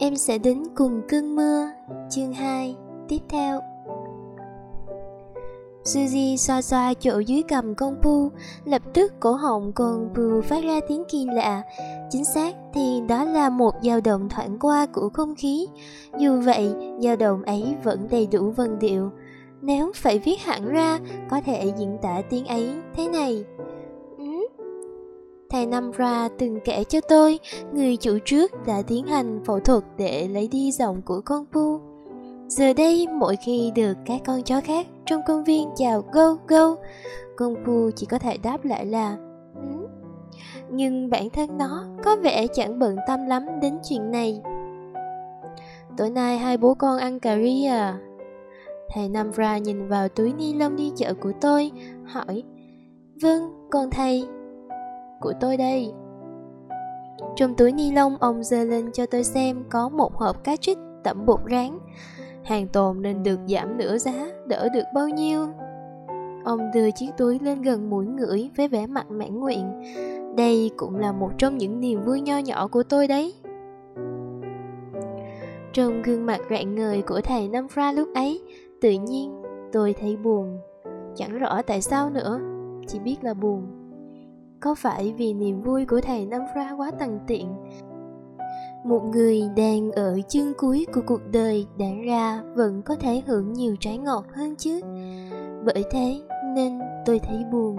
Em sẽ đến cùng cơn mưa. Chương 2. Tiếp theo. Suzy xoa xoa chỗ dưới cằm con Pooh. Lập tức cổ họng con Pooh phát ra tiếng kỳ lạ. Chính xác thì đó là một dao động thoảng qua của không khí. Dù vậy, dao động ấy vẫn đầy đủ vần điệu. Nếu phải viết hẳn ra, có thể diễn tả tiếng ấy thế này. Thầy Namra từng kể cho tôi, người chủ trước đã tiến hành phẫu thuật để lấy đi giọng của con Pooh. Giờ đây, mỗi khi được các con chó khác trong công viên chào go go, con Pooh chỉ có thể đáp lại là nhưng bản thân nó có vẻ chẳng bận tâm lắm đến chuyện này. Tối nay hai bố con ăn cà ri à? Thầy Namra nhìn vào túi ni lông đi chợ của tôi, hỏi. Vâng, con thầy. Của tôi đây. Trong túi ni lông ông giơ lên cho tôi xem có một hộp cá trích tẩm bột rán. Hàng tồn nên được giảm nửa giá, đỡ được bao nhiêu. Ông đưa chiếc túi lên gần mũi ngửi với vẻ mặt mãn nguyện. Đây cũng là một trong những niềm vui nho nhỏ của tôi đấy. Trong gương mặt rạng ngời của thầy Namra lúc ấy, tự nhiên tôi thấy buồn. Chẳng rõ tại sao nữa, chỉ biết là buồn. Có phải vì niềm vui của thầy Namra quá tằn tiện? Một người đang ở chương cuối của cuộc đời đáng ra vẫn có thể hưởng nhiều trái ngọt hơn chứ. Bởi thế nên tôi thấy buồn.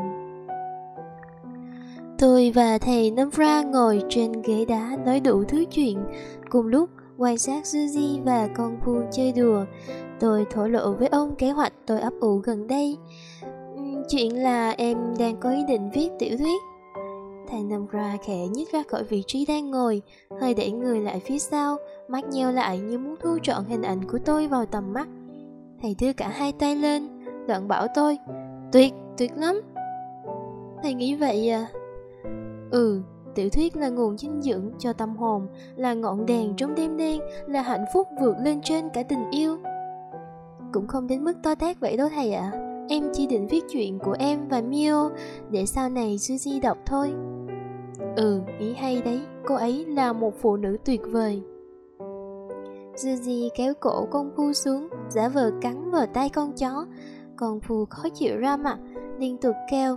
Tôi và thầy Namra ngồi trên ghế đá nói đủ thứ chuyện, cùng lúc quan sát Suzy và con Pooh chơi đùa. Tôi thổ lộ với ông kế hoạch tôi ấp ủ gần đây. Chuyện là em đang có ý định viết tiểu thuyết. Thầy Namra khẽ nhích ra khỏi vị trí đang ngồi, hơi đẩy người lại phía sau, mắt nheo lại như muốn thu trọn hình ảnh của tôi vào tầm mắt. Thầy đưa cả hai tay lên, đoạn bảo tôi, tuyệt lắm. Thầy nghĩ vậy à? Tiểu thuyết là nguồn dinh dưỡng cho tâm hồn, là ngọn đèn trong đêm đen, là hạnh phúc vượt lên trên cả tình yêu. Cũng không đến mức to tát vậy đâu thầy ạ. Em chỉ định viết chuyện của em và Mio để sau này Suzy đọc thôi. Ý hay đấy, cô ấy là một phụ nữ tuyệt vời. Suzy kéo cổ con Pooh xuống, giả vờ cắn vào tay con chó. Con Pooh khó chịu ra mặt, liên tục kêu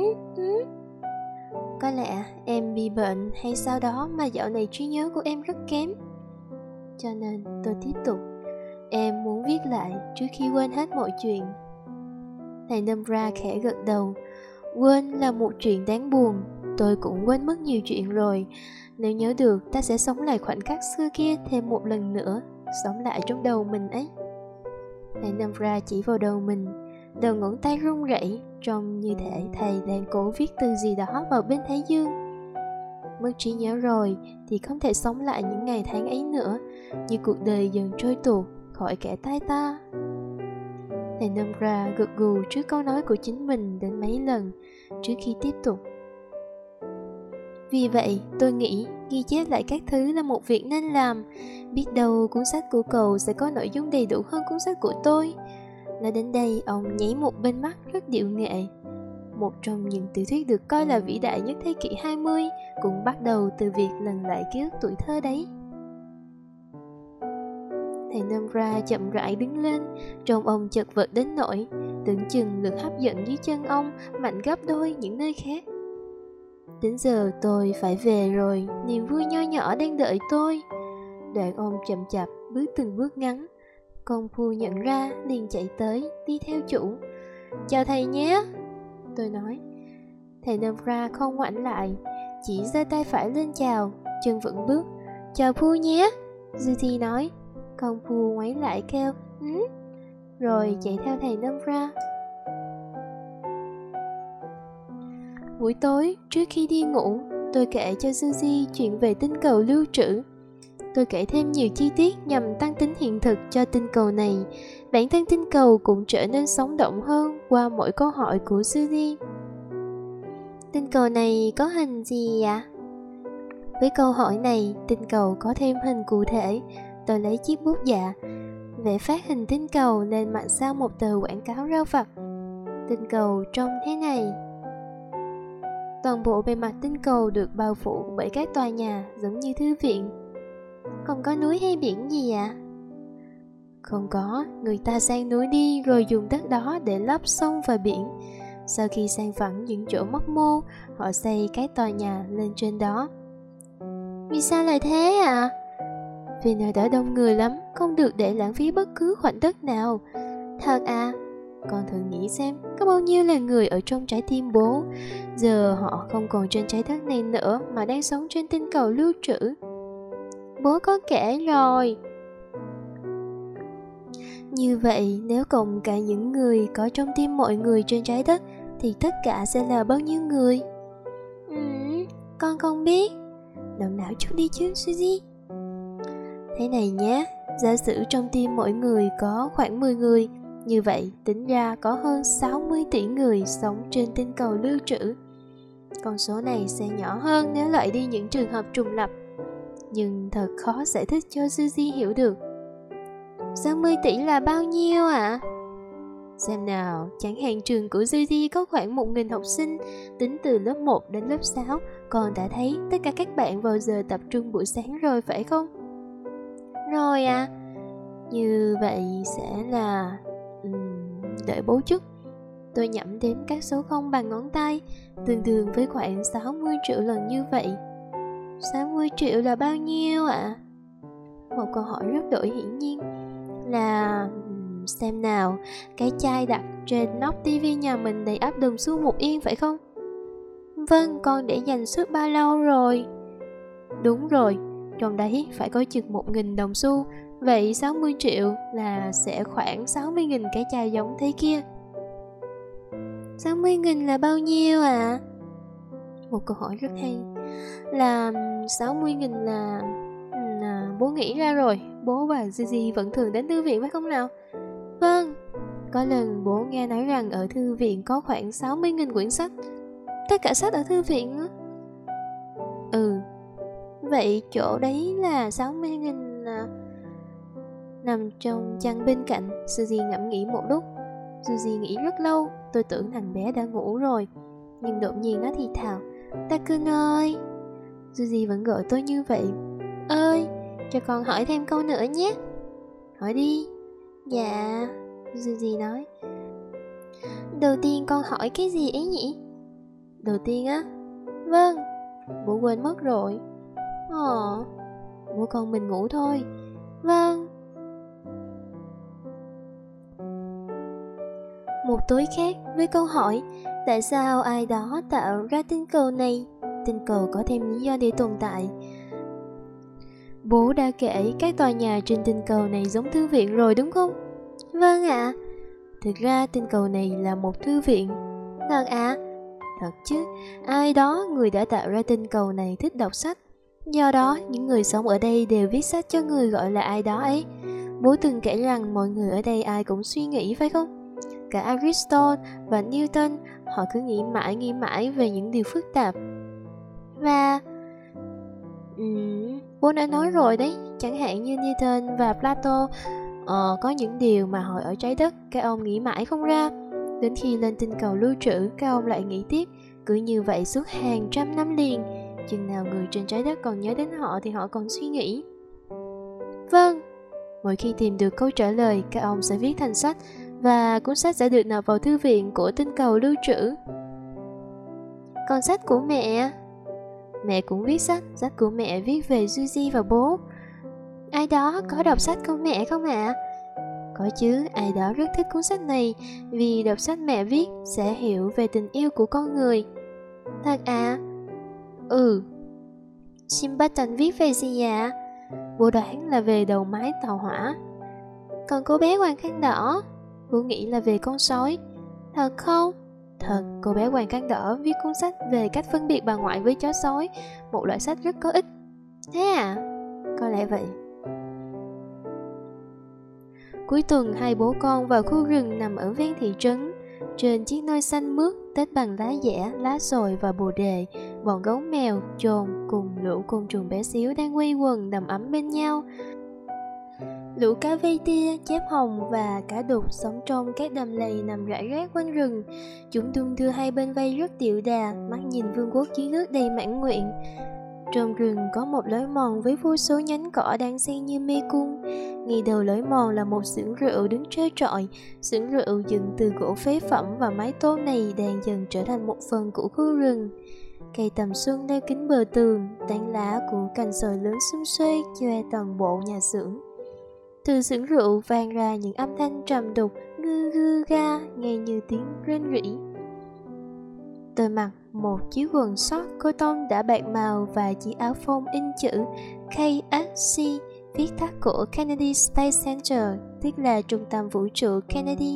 Có lẽ em bị bệnh hay sao đó mà dạo này trí nhớ của em rất kém. Cho nên tôi tiếp tục. Em muốn viết lại trước khi quên hết mọi chuyện. Thầy Namra khẽ gật đầu. Quên là một chuyện đáng buồn. Tôi cũng quên mất nhiều chuyện rồi. Nếu nhớ được, ta sẽ sống lại khoảnh khắc xưa kia thêm một lần nữa, sống lại trong đầu mình ấy. Thầy Namra chỉ vào đầu mình. Đầu ngón tay run rẩy, trông như thể thầy đang cố viết từ gì đó vào bên thái dương. Mất trí nhớ rồi thì không thể sống lại những ngày tháng ấy nữa, như cuộc đời dần trôi tuột khỏi kẻ tay ta. Thầy Namra gật gù trước câu nói của chính mình đến mấy lần trước khi tiếp tục. Vì vậy, tôi nghĩ ghi chép lại các thứ là một việc nên làm. Biết đâu cuốn sách của cậu sẽ có nội dung đầy đủ hơn cuốn sách của tôi. Nói đến đây, ông nháy một bên mắt rất điệu nghệ. Một trong những tiểu thuyết được coi là vĩ đại nhất thế kỷ 20 cũng bắt đầu từ việc lần lại ký ức tuổi thơ đấy. Thầy Namra chậm rãi đứng lên, trông ông chật vật đến nỗi tưởng chừng lực hấp dẫn dưới chân ông mạnh gấp đôi những nơi khác. Đến giờ tôi phải về rồi, niềm vui nho nhỏ đang đợi tôi. Đoạn ông chậm chạp bước từng bước ngắn. Con Pooh nhận ra liền chạy tới, đi theo chủ. Chào thầy nhé, tôi nói. Thầy Namra không ngoảnh lại, chỉ giơ tay phải lên chào, chân vững bước. Chào Pooh nhé, Judy nói. Con Pooh ngoái lại kêu rồi chạy theo thầy Namra. Buổi tối, trước khi đi ngủ, tôi kể cho Suzy chuyện về tinh cầu lưu trữ. Tôi kể thêm nhiều chi tiết nhằm tăng tính hiện thực cho tinh cầu này. Bản thân tinh cầu cũng trở nên sống động hơn qua mỗi câu hỏi của Suzy. Tinh cầu này có hình gì ạ? Với câu hỏi này, tinh cầu có thêm hình cụ thể. Tôi lấy chiếc bút dạ, vẽ phát hình tinh cầu lên mặt sau một tờ quảng cáo rau vặt. Tinh cầu trông thế này. Toàn bộ bề mặt tinh cầu được bao phủ bởi các tòa nhà giống như thư viện. không có núi hay biển gì à? Không có, người ta sang núi đi rồi dùng đất đó để lấp sông và biển. Sau khi san phẳng những chỗ mấp mô, họ xây cái tòa nhà lên trên đó. Vì sao lại thế à? Vì nơi đó đông người lắm, không được để lãng phí bất cứ khoảnh đất nào. Thật à? Con thử nghĩ xem, có bao nhiêu là người ở trong trái tim bố. Giờ họ không còn trên trái đất này nữa mà đang sống trên tinh cầu lưu trữ. Bố có kể rồi. Như vậy, nếu cộng cả những người có trong tim mọi người trên trái đất thì tất cả sẽ là bao nhiêu người? Con không biết. Động não chút đi chứ, Suzy. Thế này nhé, giả sử trong tim mỗi người có khoảng 10 người. Như vậy, tính ra có hơn 60 tỷ người sống trên tinh cầu lưu trữ. Con số này sẽ nhỏ hơn nếu loại đi những trường hợp trùng lập. Nhưng thật khó giải thích cho Suzy hiểu được. 60 tỷ là bao nhiêu ạ? Xem nào, chẳng hạn trường của Suzy có khoảng 1.000 học sinh, tính từ lớp 1 đến lớp 6. Con đã thấy tất cả các bạn vào giờ tập trung buổi sáng rồi phải không? Rồi à, như vậy sẽ là... đợi bố chút. Tôi nhẩm đếm các số 0 bằng ngón tay, tương đương với khoảng 60 triệu lần như vậy. 60 triệu là bao nhiêu ạ? Một câu hỏi rất đổi hiển nhiên. Là... xem nào, cái chai đặt trên nóc tivi nhà mình đầy ắp đồng xu 1 yên phải không? Vâng, con để dành suốt bao lâu rồi? Đúng rồi, trong đấy phải có chừng 1.000 đồng xu. Vậy 60 triệu là sẽ khoảng 60.000 cái chai giống thế kia. 60.000 là bao nhiêu ạ? Một câu hỏi rất hay. Là 60.000 là... bố nghĩ ra rồi. Bố và Gigi vẫn thường đến thư viện phải không nào? Vâng. Có lần bố nghe nói rằng ở thư viện có khoảng 60.000 quyển sách. Tất cả sách ở thư viện á? Vậy chỗ đấy là 60.000 nằm trong chăn bên cạnh. Suzy ngẫm nghĩ một lúc. Suzy nghĩ rất lâu. Tôi tưởng thằng bé đã ngủ rồi. Nhưng đột nhiên nó thì thào: Takun ơi. Suzy vẫn gọi tôi như vậy. Ơi, cho con hỏi thêm câu nữa nhé. Hỏi đi. Dạ, Suzy nói. Đầu tiên con hỏi cái gì ấy nhỉ? Đầu tiên á? Vâng. Bố quên mất rồi. Bố con mình ngủ thôi. Vâng. Một tối khác với câu hỏi: tại sao ai đó tạo ra tinh cầu này? Tinh cầu có thêm lý do để tồn tại. Bố đã kể các tòa nhà trên tinh cầu này giống thư viện rồi đúng không? Vâng ạ. Thực ra tinh cầu này là một thư viện. Thật ạ? Thật chứ. Ai đó, người đã tạo ra tinh cầu này thích đọc sách. Do đó, những người sống ở đây đều viết sách cho người gọi là ai đó ấy. Bố từng kể rằng mọi người ở đây ai cũng suy nghĩ phải không? Cả Aristotle và Newton, họ cứ nghĩ mãi về những điều phức tạp. Và... bố đã nói rồi đấy, chẳng hạn như Newton và Plato, có những điều mà hồi ở trái đất các ông nghĩ mãi không ra. Đến khi lên tinh cầu lưu trữ, các ông lại nghĩ tiếp. Cứ như vậy suốt hàng trăm năm liền. Chừng nào người trên trái đất còn nhớ đến họ thì họ còn suy nghĩ. Vâng. Mỗi khi tìm được câu trả lời, các ông sẽ viết thành sách, và cuốn sách sẽ được nộp vào thư viện của tinh cầu lưu trữ. Còn sách của mẹ? Mẹ cũng viết sách. Sách của mẹ viết về Suzy và bố. Ai đó có đọc sách của mẹ không ạ? Có chứ, ai đó rất thích cuốn sách này, vì đọc sách mẹ viết sẽ hiểu về tình yêu của con người. Thật à? Jim Button viết về gì ạ? Bố đoán là về đầu mái tàu hỏa. Còn cô bé hoàng khăn đỏ? Bố nghĩ là về con sói. Thật không? Thật, cô bé hoàng khăn đỏ viết cuốn sách về cách phân biệt bà ngoại với chó sói, một loại sách rất có ích. Thế à? Có lẽ vậy. Cuối tuần, hai bố con vào khu rừng nằm ở ven thị trấn. Trên chiếc nôi xanh mướt, tết bằng lá dẻ, lá sồi và bồ đề, bọn gấu mèo, chồn cùng lũ côn trùng bé xíu đang quây quần đầm ấm bên nhau. Lũ cá vây tia, chép hồng và cá đục sống trong các đầm lầy nằm rải rác quanh rừng. Chúng đung đưa hai bên vây rất điệu đà, mắt nhìn vương quốc dưới nước đầy mãn nguyện. Trong rừng có một lối mòn với vô số nhánh cỏ đang xen như mê cung. Ngay đầu lối mòn là một xưởng rượu đứng trơ trọi. Xưởng rượu dựng từ gỗ phế phẩm và mái tôn này đang dần trở thành một phần của khu rừng. Cây tầm xuân leo kín bờ tường, tán lá của cành sồi lớn xum xuê che toàn bộ nhà xưởng. Từ xưởng rượu vang ra những âm thanh trầm đục, ngư ngư ga, nghe như tiếng rên rỉ. Tôi mặc một chiếc quần short cotton đã bạc màu và chiếc áo phông in chữ KSC, viết tắt của Kennedy Space Center, tức là Trung tâm Vũ trụ Kennedy.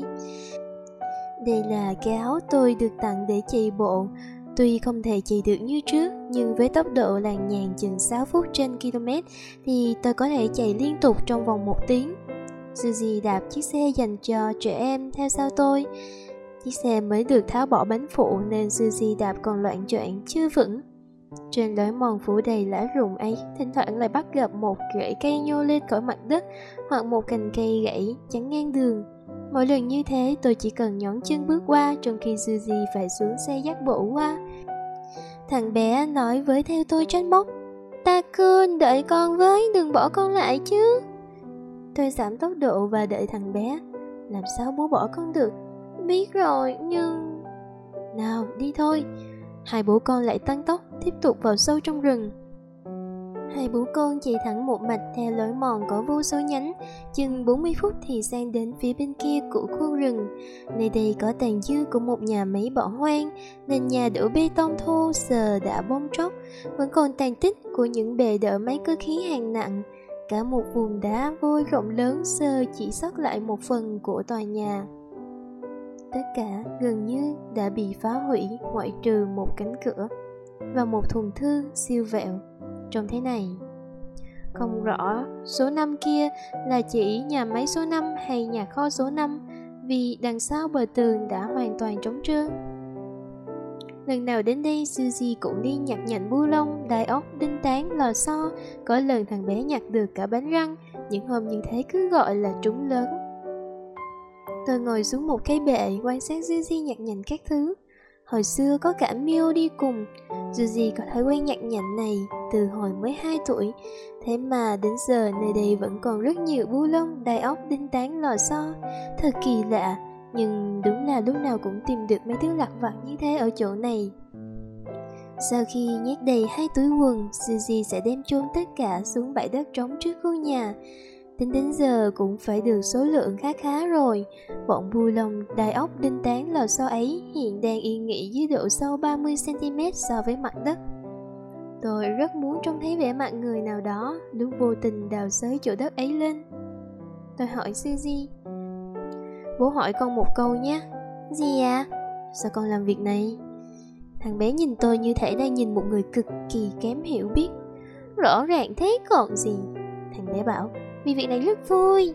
Đây là cái áo tôi được tặng để chạy bộ. Tuy không thể chạy được như trước, nhưng với tốc độ làng nhàng chừng 6 phút trên km thì tôi có thể chạy liên tục trong vòng 1 tiếng. Suzy đạp chiếc xe dành cho trẻ em theo sau tôi. Chiếc xe mới được tháo bỏ bánh phụ nên Suzy đạp còn loạng choạng chưa vững. Trên lối mòn phủ đầy lá rụng ấy, thỉnh thoảng lại bắt gặp một rễ cây nhô lên khỏi mặt đất hoặc một cành cây gãy chắn ngang đường. Mỗi lần như thế tôi chỉ cần nhón chân bước qua, trong khi Suzy phải xuống xe dắt bộ qua. Thằng bé nói với theo tôi trách móc: "Takun, đợi con với, đừng bỏ con lại chứ." Tôi giảm tốc độ và đợi thằng bé. Làm sao bố bỏ con được? Biết rồi, nhưng... Nào, đi thôi. Hai bố con lại tăng tốc, tiếp tục vào sâu trong rừng. Hai bố con chạy thẳng một mạch theo lối mòn có vô số nhánh. Chừng 40 phút thì sang đến phía bên kia của khu rừng. Nơi đây có tàn dư của một nhà máy bỏ hoang. Nền nhà đổ bê tông thô sờ đã bong tróc. Vẫn còn tàn tích của những bệ đỡ máy cơ khí hạng nặng. Cả một vùng đá vôi rộng lớn sơ chỉ sót lại một phần của tòa nhà. Tất cả gần như đã bị phá hủy, ngoại trừ một cánh cửa và một thùng thư siêu vẹo trông thế này. Không rõ số 5 kia là chỉ nhà máy số 5 hay nhà kho số 5, vì đằng sau bờ tường đã hoàn toàn trống trơn. Lần nào đến đây, Suzy cũng đi nhặt nhạnh bu lông, đai ốc, đinh tán, lò xo. Có lần thằng bé nhặt được cả bánh răng. Những hôm như thế cứ gọi là trúng lớn. Tôi ngồi xuống một cái bệ quan sát Suzy nhặt nhạnh các thứ. Hồi xưa có cả Mio đi cùng. Suzy có thói quen nhặt nhạnh này từ hồi mới 2 tuổi. Thế mà đến giờ nơi đây vẫn còn rất nhiều bu lông, đai ốc, đinh tán, lò xo. Thật kỳ lạ, nhưng đúng là lúc nào cũng tìm được mấy thứ lặt vặt như thế ở chỗ này. Sau khi nhét đầy 2 túi quần, Suzy sẽ đem chôn tất cả xuống bãi đất trống trước khu nhà. Tính đến giờ cũng phải được số lượng khá khá rồi. Bọn bu lông, đai ốc, đinh tán, lò xo ấy hiện đang yên nghỉ dưới độ sâu 30cm so với mặt đất. Tôi rất muốn trông thấy vẻ mặt người nào đó lúc vô tình đào xới chỗ đất ấy lên. Tôi hỏi Suzy: "Bố hỏi con một câu nhé." "Gì à?" "Sao con làm việc này?" Thằng bé nhìn tôi như thể đang nhìn một người cực kỳ kém hiểu biết. "Rõ ràng thế còn gì." Thằng bé bảo: "Vì việc này rất vui."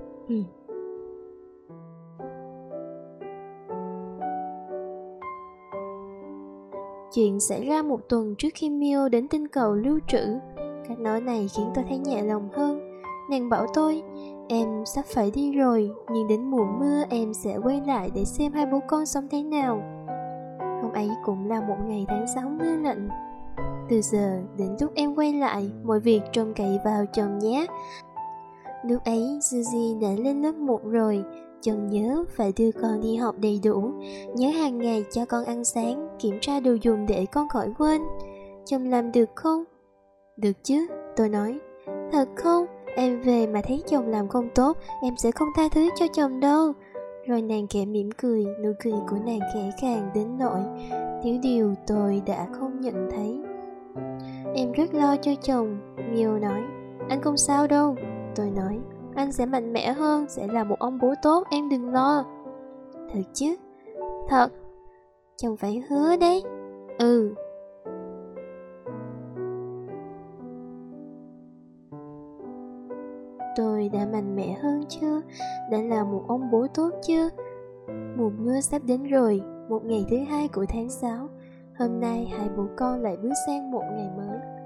Chuyện xảy ra một tuần trước khi Mio đến tinh cầu lưu trữ. Cách nói này khiến tôi thấy nhẹ lòng hơn. Nàng bảo tôi: "Em sắp phải đi rồi, nhưng đến mùa mưa em sẽ quay lại để xem hai bố con sống thế nào." Hôm ấy cũng là một ngày tháng 6 mưa lạnh. Từ giờ đến lúc em quay lại, mọi việc trông cậy vào chồng nhé. Lúc ấy Suzy đã lên lớp 1 rồi. Chồng nhớ phải đưa con đi học đầy đủ, nhớ hàng ngày cho con ăn sáng, kiểm tra đồ dùng để con khỏi quên. Chồng làm được không? Được chứ, tôi nói. Thật không? Em về mà thấy chồng làm không tốt, em sẽ không tha thứ cho chồng đâu. Rồi nàng khẽ mỉm cười, nụ cười của nàng khẽ khàng đến nỗi thiếu điều tôi đã không nhận thấy. Em rất lo cho chồng, Mio nói. Anh không sao đâu, tôi nói. Anh sẽ mạnh mẽ hơn, sẽ là một ông bố tốt, em đừng lo. Thật chứ? Thật. Chồng phải hứa đấy. Ừ. Tôi đã mạnh mẽ hơn chưa? Đã là một ông bố tốt chưa? Mùa mưa sắp đến rồi, một ngày thứ 2 của tháng 6. Hôm nay hai bố con lại bước sang một ngày mới.